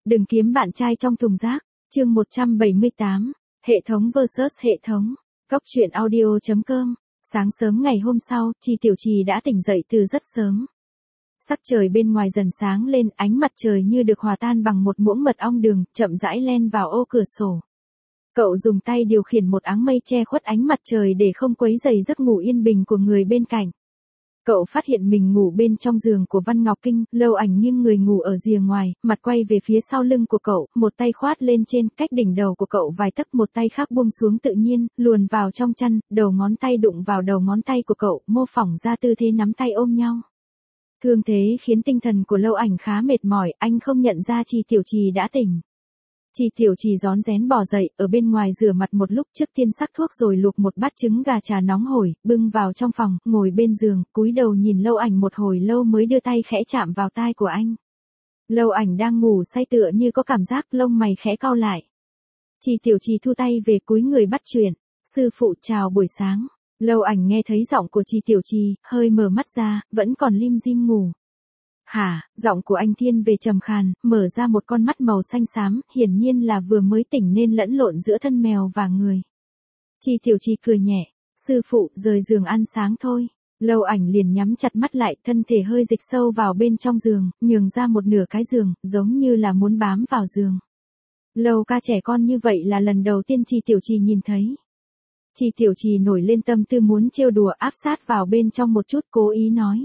Đừng kiếm bạn trai trong thùng rác. Chương 178. Hệ thống vs hệ thống. Cốc truyện audio.com. Sáng sớm ngày hôm sau, Chi Tiểu Trì đã tỉnh dậy từ rất sớm. Sắc trời bên ngoài dần sáng lên, ánh mặt trời như được hòa tan bằng một muỗng mật ong đường, chậm rãi len vào ô cửa sổ. Cậu dùng tay điều khiển một áng mây che khuất ánh mặt trời để không quấy rầy giấc ngủ yên bình của người bên cạnh. Cậu phát hiện mình ngủ bên trong giường của Văn Ngọc Kinh, Lâu Ảnh nghiêng người ngủ ở rìa ngoài, mặt quay về phía sau lưng của cậu, một tay khoát lên trên, cách đỉnh đầu của cậu vài tấc, một tay khác buông xuống tự nhiên, luồn vào trong chăn, đầu ngón tay đụng vào đầu ngón tay của cậu, mô phỏng ra tư thế nắm tay ôm nhau. Thương thế khiến tinh thần của Lâu Ảnh khá mệt mỏi, anh không nhận ra Chi Tiểu Trì đã tỉnh. Chi Tiểu Trì rón rén bò dậy, ở bên ngoài rửa mặt một lúc, trước tiên sắc thuốc rồi luộc một bát trứng gà trà nóng hổi, bưng vào trong phòng, ngồi bên giường, cúi đầu nhìn Lâu Ảnh một hồi lâu mới đưa tay khẽ chạm vào tai của anh. Lâu Ảnh đang ngủ say tựa như có cảm giác, lông mày khẽ cau lại. Chi Tiểu Trì thu tay về cúi người bắt chuyện. Sư phụ chào buổi sáng. Lâu Ảnh nghe thấy giọng của Chi Tiểu Trì, hơi mở mắt ra, vẫn còn lim dim ngủ. Hả, giọng của anh thiên về trầm khàn, mở ra một con mắt màu xanh xám, hiển nhiên là vừa mới tỉnh nên lẫn lộn giữa thân mèo và người. Chi Tiểu Trì cười nhẹ, sư phụ, rời giường ăn sáng thôi. Lâu Ảnh liền nhắm chặt mắt lại, thân thể hơi dịch sâu vào bên trong giường, nhường ra một nửa cái giường, giống như là muốn bám vào giường. Lâu ca trẻ con như vậy là lần đầu tiên Chi Tiểu Trì nhìn thấy. Chi Tiểu Trì nổi lên tâm tư muốn trêu đùa, áp sát vào bên trong một chút, cố ý nói.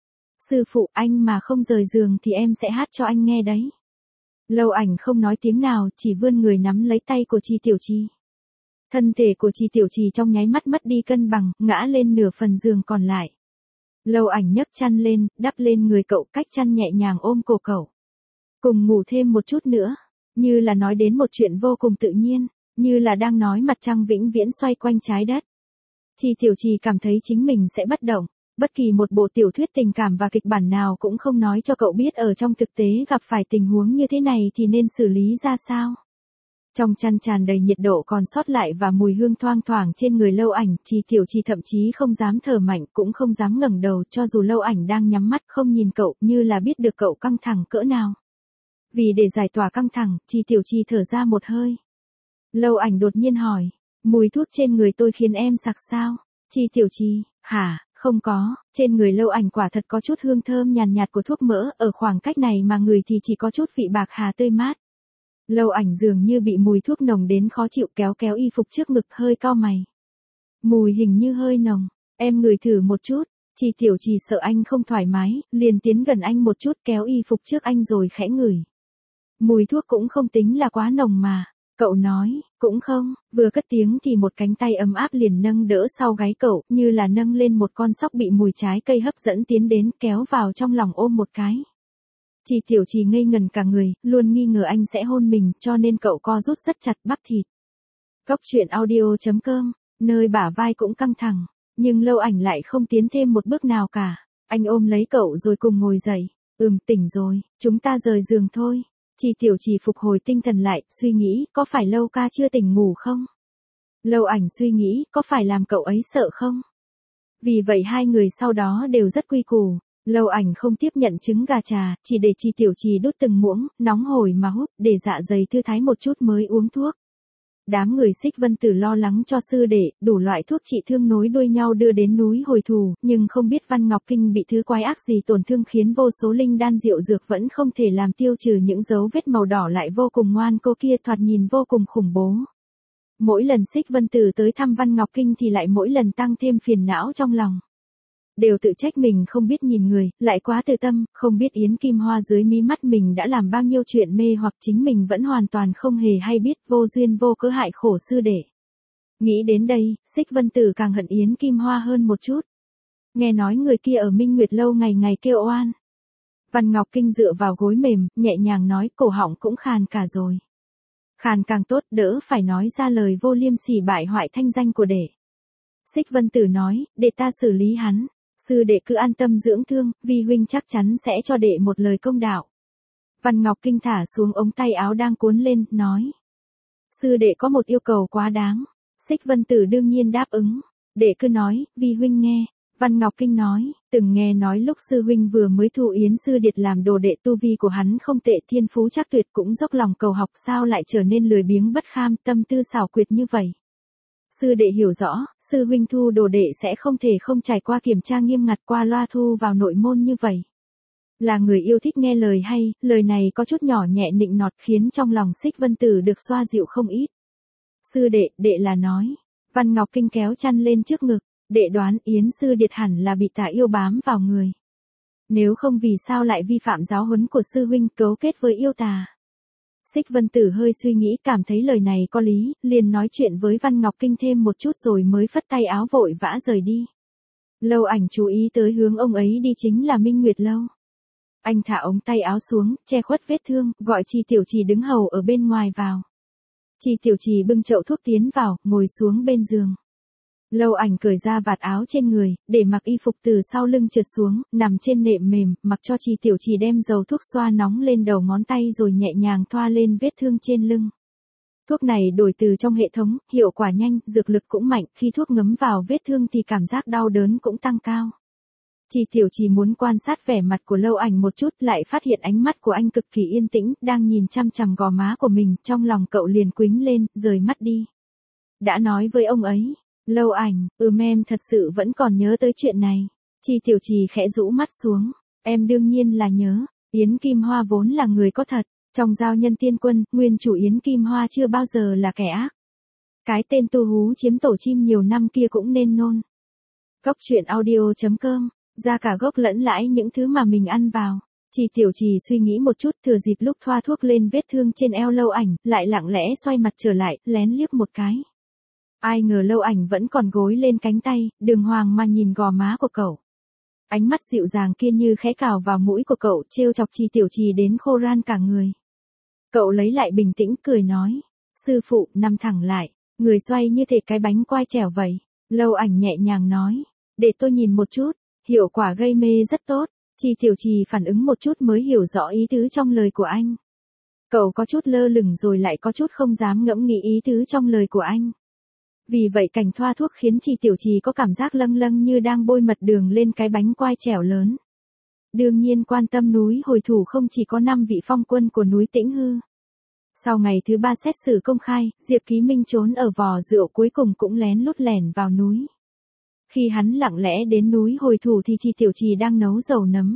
Sư phụ, anh mà không rời giường thì em sẽ hát cho anh nghe đấy. Lâu Ảnh không nói tiếng nào, chỉ vươn người nắm lấy tay của Chi Tiểu Trì. Thân thể của Chi Tiểu Trì trong nháy mắt mất đi cân bằng, ngã lên nửa phần giường còn lại. Lâu Ảnh nhấc chăn lên, đắp lên người cậu, cách chăn nhẹ nhàng ôm cổ cậu. Cùng ngủ thêm một chút nữa, như là nói đến một chuyện vô cùng tự nhiên, như là đang nói mặt trăng vĩnh viễn xoay quanh trái đất. Chi Tiểu Trì cảm thấy chính mình sẽ bất động. Bất kỳ một bộ tiểu thuyết tình cảm và kịch bản nào cũng không nói cho cậu biết ở trong thực tế gặp phải tình huống như thế này thì nên xử lý ra sao. Trong chăn tràn đầy nhiệt độ còn sót lại và mùi hương thoang thoảng trên người Lâu Ảnh, Chi Tiểu Trì thậm chí không dám thở mạnh, cũng không dám ngẩng đầu, cho dù Lâu Ảnh đang nhắm mắt không nhìn cậu, như là biết được cậu căng thẳng cỡ nào. Vì để giải tỏa căng thẳng, Chi Tiểu Trì thở ra một hơi. Lâu Ảnh đột nhiên hỏi, mùi thuốc trên người tôi khiến em sặc sao? Chi Tiểu Trì, hả? Không có, trên người Lâu Ảnh quả thật có chút hương thơm nhàn nhạt của thuốc mỡ, ở khoảng cách này mà người thì chỉ có chút vị bạc hà tươi mát. Lâu Ảnh dường như bị mùi thuốc nồng đến khó chịu, kéo kéo y phục trước ngực, hơi cau mày. Mùi hình như hơi nồng, em ngửi thử một chút. Chi Tiểu Trì sợ anh không thoải mái, liền tiến gần anh một chút, kéo y phục trước anh rồi khẽ ngửi. Mùi thuốc cũng không tính là quá nồng mà. Cậu nói, cũng không, vừa cất tiếng thì một cánh tay ấm áp liền nâng đỡ sau gáy cậu, như là nâng lên một con sóc bị mùi trái cây hấp dẫn tiến đến, kéo vào trong lòng ôm một cái. Chi Tiểu Trì ngây ngần cả người, luôn nghi ngờ anh sẽ hôn mình, cho nên cậu co rút rất chặt bắp thịt. Cốc truyện audio.com, nơi bả vai cũng căng thẳng, nhưng Lâu Ảnh lại không tiến thêm một bước nào cả. Anh ôm lấy cậu rồi cùng ngồi dậy. Tỉnh rồi, chúng ta rời giường thôi. Chi Tiểu Trì phục hồi tinh thần lại, suy nghĩ, có phải Lâu ca chưa tỉnh ngủ không? Lâu Ảnh suy nghĩ, có phải làm cậu ấy sợ không? Vì vậy hai người sau đó đều rất quy củ. Lâu Ảnh không tiếp nhận trứng gà trà, chỉ để Chi Tiểu Trì đút từng muỗng, nóng hổi mà hút, để dạ dày thư thái một chút mới uống thuốc. Đám người Xích Vân Tử lo lắng cho sư đệ, đủ loại thuốc trị thương nối đuôi nhau đưa đến núi hồi thù, nhưng không biết Văn Ngọc Kinh bị thứ quái ác gì tổn thương khiến vô số linh đan diệu dược vẫn không thể làm tiêu trừ những dấu vết màu đỏ lại vô cùng ngoan cô kia, thoạt nhìn vô cùng khủng bố. Mỗi lần Xích Vân Tử tới thăm Văn Ngọc Kinh thì lại mỗi lần tăng thêm phiền não trong lòng. Đều tự trách mình không biết nhìn người, lại quá tự tâm, không biết Yến Kim Hoa dưới mí mắt mình đã làm bao nhiêu chuyện mê hoặc chính mình vẫn hoàn toàn không hề hay biết, vô duyên vô cớ hại khổ sư đệ. Nghĩ đến đây, Xích Vân Tử càng hận Yến Kim Hoa hơn một chút. Nghe nói người kia ở Minh Nguyệt Lâu ngày ngày kêu oan. Văn Ngọc Kinh dựa vào gối mềm, nhẹ nhàng nói, cổ họng cũng khàn cả rồi. Khàn càng tốt, đỡ phải nói ra lời vô liêm sỉ bại hoại thanh danh của đệ. Xích Vân Tử nói, để ta xử lý hắn. Sư đệ cứ an tâm dưỡng thương, vi huynh chắc chắn sẽ cho đệ một lời công đạo. Văn Ngọc Kinh thả xuống ống tay áo đang cuốn lên, nói. Sư đệ có một yêu cầu quá đáng. Xích Vân Tử đương nhiên đáp ứng. Đệ cứ nói, vi huynh nghe. Văn Ngọc Kinh nói, từng nghe nói lúc sư huynh vừa mới thu Yến Sư Điệt làm đồ đệ, tu vi của hắn không tệ, thiên phú chắc tuyệt, cũng dốc lòng cầu học, sao lại trở nên lười biếng bất kham, tâm tư xảo quyệt như vậy. Sư đệ hiểu rõ, sư huynh thu đồ đệ sẽ không thể không trải qua kiểm tra nghiêm ngặt, qua loa thu vào nội môn như vậy. Là người yêu thích nghe lời hay, lời này có chút nhỏ nhẹ nịnh nọt khiến trong lòng Xích Vân Tử được xoa dịu không ít. Sư đệ, đệ là nói. Văn Ngọc Kinh kéo chăn lên trước ngực, đệ đoán Yến Sư Điệt hẳn là bị tà yêu bám vào người. Nếu không vì sao lại vi phạm giáo huấn của sư huynh, cấu kết với yêu tà. Xích Vân Tử hơi suy nghĩ, cảm thấy lời này có lý, liền nói chuyện với Văn Ngọc Kinh thêm một chút rồi mới phất tay áo vội vã rời đi. Lâu Ảnh chú ý tới hướng ông ấy đi chính là Minh Nguyệt Lâu. Anh thả ống tay áo xuống, che khuất vết thương, gọi Chi Tiểu Trì đứng hầu ở bên ngoài vào. Chi Tiểu Trì bưng chậu thuốc tiến vào, ngồi xuống bên giường. Lâu Ảnh cởi ra vạt áo trên người, để mặc y phục từ sau lưng trượt xuống, nằm trên nệm mềm, mặc cho Chi Tiểu Trì đem dầu thuốc xoa nóng lên đầu ngón tay rồi nhẹ nhàng thoa lên vết thương trên lưng. Thuốc này đổi từ trong hệ thống, hiệu quả nhanh, dược lực cũng mạnh, khi thuốc ngấm vào vết thương thì cảm giác đau đớn cũng tăng cao. Chi Tiểu Trì muốn quan sát vẻ mặt của Lâu Ảnh một chút, lại phát hiện ánh mắt của anh cực kỳ yên tĩnh, đang nhìn chăm chằm gò má của mình, trong lòng cậu liền quýnh lên, rời mắt đi. Đã nói với ông ấy, Lâu Ảnh, em thật sự vẫn còn nhớ tới chuyện này. Chi Tiểu Trì khẽ rũ mắt xuống, em đương nhiên là nhớ, Yến Kim Hoa vốn là người có thật, trong giao nhân tiên quân, nguyên chủ Yến Kim Hoa chưa bao giờ là kẻ ác. Cái tên tu hú chiếm tổ chim nhiều năm kia cũng nên nôn. Góc truyện audio.com, ra cả gốc lẫn lãi những thứ mà mình ăn vào. Chi Tiểu Trì suy nghĩ một chút, thừa dịp lúc thoa thuốc lên vết thương trên eo Lâu Ảnh, lại lặng lẽ xoay mặt trở lại, lén liếc một cái. Ai ngờ Lâu Ảnh vẫn còn gối lên cánh tay, đường hoàng mà nhìn gò má của cậu. Ánh mắt dịu dàng kia như khẽ cào vào mũi của cậu, trêu chọc Chi Tiểu Trì đến khô ran cả người. Cậu lấy lại bình tĩnh, cười nói, sư phụ, nằm thẳng lại, người xoay như thể cái bánh quai trèo vậy. Lâu Ảnh nhẹ nhàng nói, để tôi nhìn một chút, hiệu quả gây mê rất tốt. Chi Tiểu Trì phản ứng một chút mới hiểu rõ ý tứ trong lời của anh. Cậu có chút lơ lửng rồi lại có chút không dám ngẫm nghĩ ý tứ trong lời của anh. Vì vậy cảnh thoa thuốc khiến Chi Tiểu Trì có cảm giác lâng lâng như đang bôi mật đường lên cái bánh quai trèo lớn. Đương nhiên quan tâm núi Hồi Thủ không chỉ có 5 vị phong quân của núi Tĩnh Hư. Sau ngày thứ 3 xét xử công khai, Diệp Ký Minh trốn ở vò rượu cuối cùng cũng lén lút lẻn vào núi. Khi hắn lặng lẽ đến núi Hồi Thủ thì Chi Tiểu Trì đang nấu dầu nấm.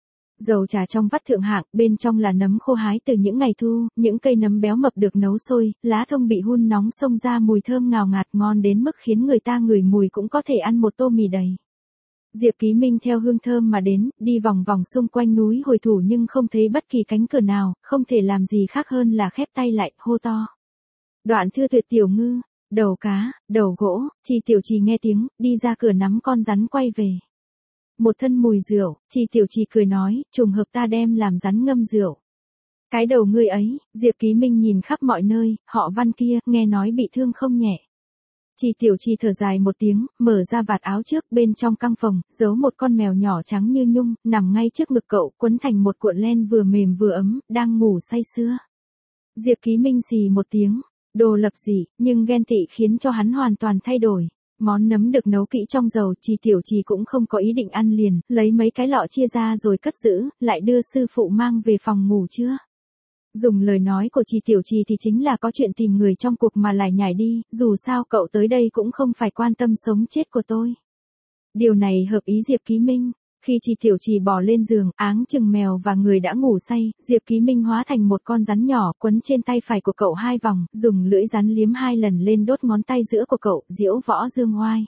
Dầu trà trong vắt thượng hạng, bên trong là nấm khô hái từ những ngày thu, những cây nấm béo mập được nấu sôi, lá thông bị hun nóng xông ra mùi thơm ngào ngạt ngon đến mức khiến người ta ngửi mùi cũng có thể ăn một tô mì đầy. Diệp Ký Minh theo hương thơm mà đến, đi vòng vòng xung quanh núi Hồi Thủ nhưng không thấy bất kỳ cánh cửa nào, không thể làm gì khác hơn là khép tay lại, hô to. Đoạn Thư Tuyệt tiểu ngư, đầu cá, đầu gỗ. Chi Tiểu Trì nghe tiếng, đi ra cửa nắm con rắn quay về. Một thân mùi rượu, Chi Tiểu Trì cười nói, trùng hợp ta đem làm rắn ngâm rượu. Cái đầu ngươi ấy, Diệp Ký Minh nhìn khắp mọi nơi, họ Văn kia, nghe nói bị thương không nhẹ. Chi Tiểu Trì thở dài một tiếng, mở ra vạt áo trước, bên trong căng phòng, giấu một con mèo nhỏ trắng như nhung, nằm ngay trước ngực cậu, quấn thành một cuộn len vừa mềm vừa ấm, đang ngủ say sưa. Diệp Ký Minh xì một tiếng, đồ lập dị, nhưng ghen tị khiến cho hắn hoàn toàn thay đổi. Món nấm được nấu kỹ trong dầu, Chi Tiểu Trì cũng không có ý định ăn liền, lấy mấy cái lọ chia ra rồi cất giữ, lại đưa sư phụ mang về phòng ngủ chưa. Dùng lời nói của Chi Tiểu Trì thì chính là có chuyện tìm người trong cuộc mà lại nhảy đi, dù sao cậu tới đây cũng không phải quan tâm sống chết của tôi. Điều này hợp ý Diệp Ký Minh. Khi Chi Tiểu Trì bò lên giường, áng chừng mèo và người đã ngủ say, Diệp Ký Minh hóa thành một con rắn nhỏ, quấn trên tay phải của cậu 2 vòng, dùng lưỡi rắn liếm 2 lần lên đốt ngón tay giữa của cậu, diễu võ dương oai.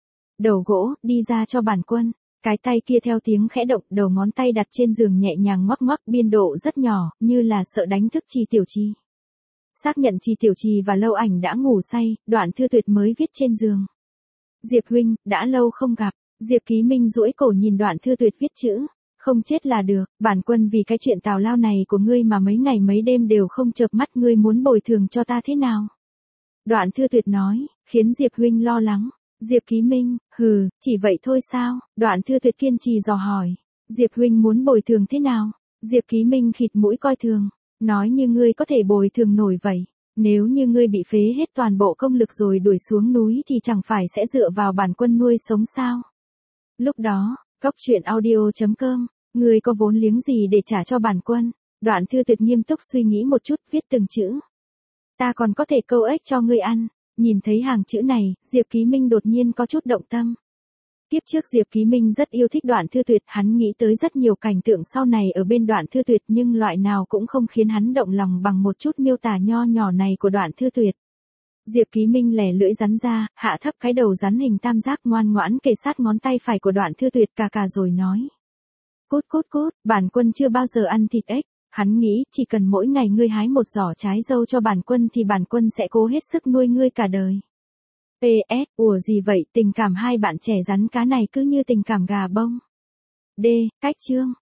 Đầu gỗ, đi ra cho bản quân. Cái tay kia theo tiếng khẽ động, đầu ngón tay đặt trên giường nhẹ nhàng ngoắc ngoắc, biên độ rất nhỏ, như là sợ đánh thức Chi Tiểu Trì. Xác nhận Chi Tiểu Trì và Lâu Ảnh đã ngủ say, Đoạn Thư Tuyệt mới viết trên giường. Diệp huynh, đã lâu không gặp. Diệp Ký Minh duỗi cổ nhìn Đoạn Thư Tuyệt viết chữ. Không chết là được, bản quân vì cái chuyện tào lao này của ngươi mà mấy ngày mấy đêm đều không chợp mắt, ngươi muốn bồi thường cho ta thế nào? Đoạn Thư Tuyệt nói, khiến Diệp huynh lo lắng. Diệp Ký Minh, hừ, chỉ vậy thôi sao? Đoạn Thư Tuyệt kiên trì dò hỏi. Diệp huynh muốn bồi thường thế nào? Diệp Ký Minh khịt mũi coi thường. Nói như ngươi có thể bồi thường nổi vậy. Nếu như ngươi bị phế hết toàn bộ công lực rồi đuổi xuống núi thì chẳng phải sẽ dựa vào bản quân nuôi sống sao? Lúc đó, Cóc truyện audio.com, ngươi có vốn liếng gì để trả cho bản quân? Đoạn Thư Tuyệt nghiêm túc suy nghĩ một chút, viết từng chữ. Ta còn có thể câu ếch cho ngươi ăn. Nhìn thấy hàng chữ này, Diệp Ký Minh đột nhiên có chút động tâm. Kiếp trước Diệp Ký Minh rất yêu thích Đoạn Thư Tuyệt, hắn nghĩ tới rất nhiều cảnh tượng sau này ở bên Đoạn Thư Tuyệt nhưng loại nào cũng không khiến hắn động lòng bằng một chút miêu tả nho nhỏ này của Đoạn Thư Tuyệt. Diệp Ký Minh lẻ lưỡi rắn ra, hạ thấp cái đầu rắn hình tam giác ngoan ngoãn kề sát ngón tay phải của Đoạn Thư Tuyệt cà rồi nói. Cút cút cút, bản quân chưa bao giờ ăn thịt ếch. Hắn nghĩ chỉ cần mỗi ngày ngươi hái một giỏ trái dâu cho bản quân thì bản quân sẽ cố hết sức nuôi ngươi cả đời. PS, ủa gì vậy, tình cảm hai bạn trẻ rắn cá này cứ như tình cảm gà bông. D, cách chương.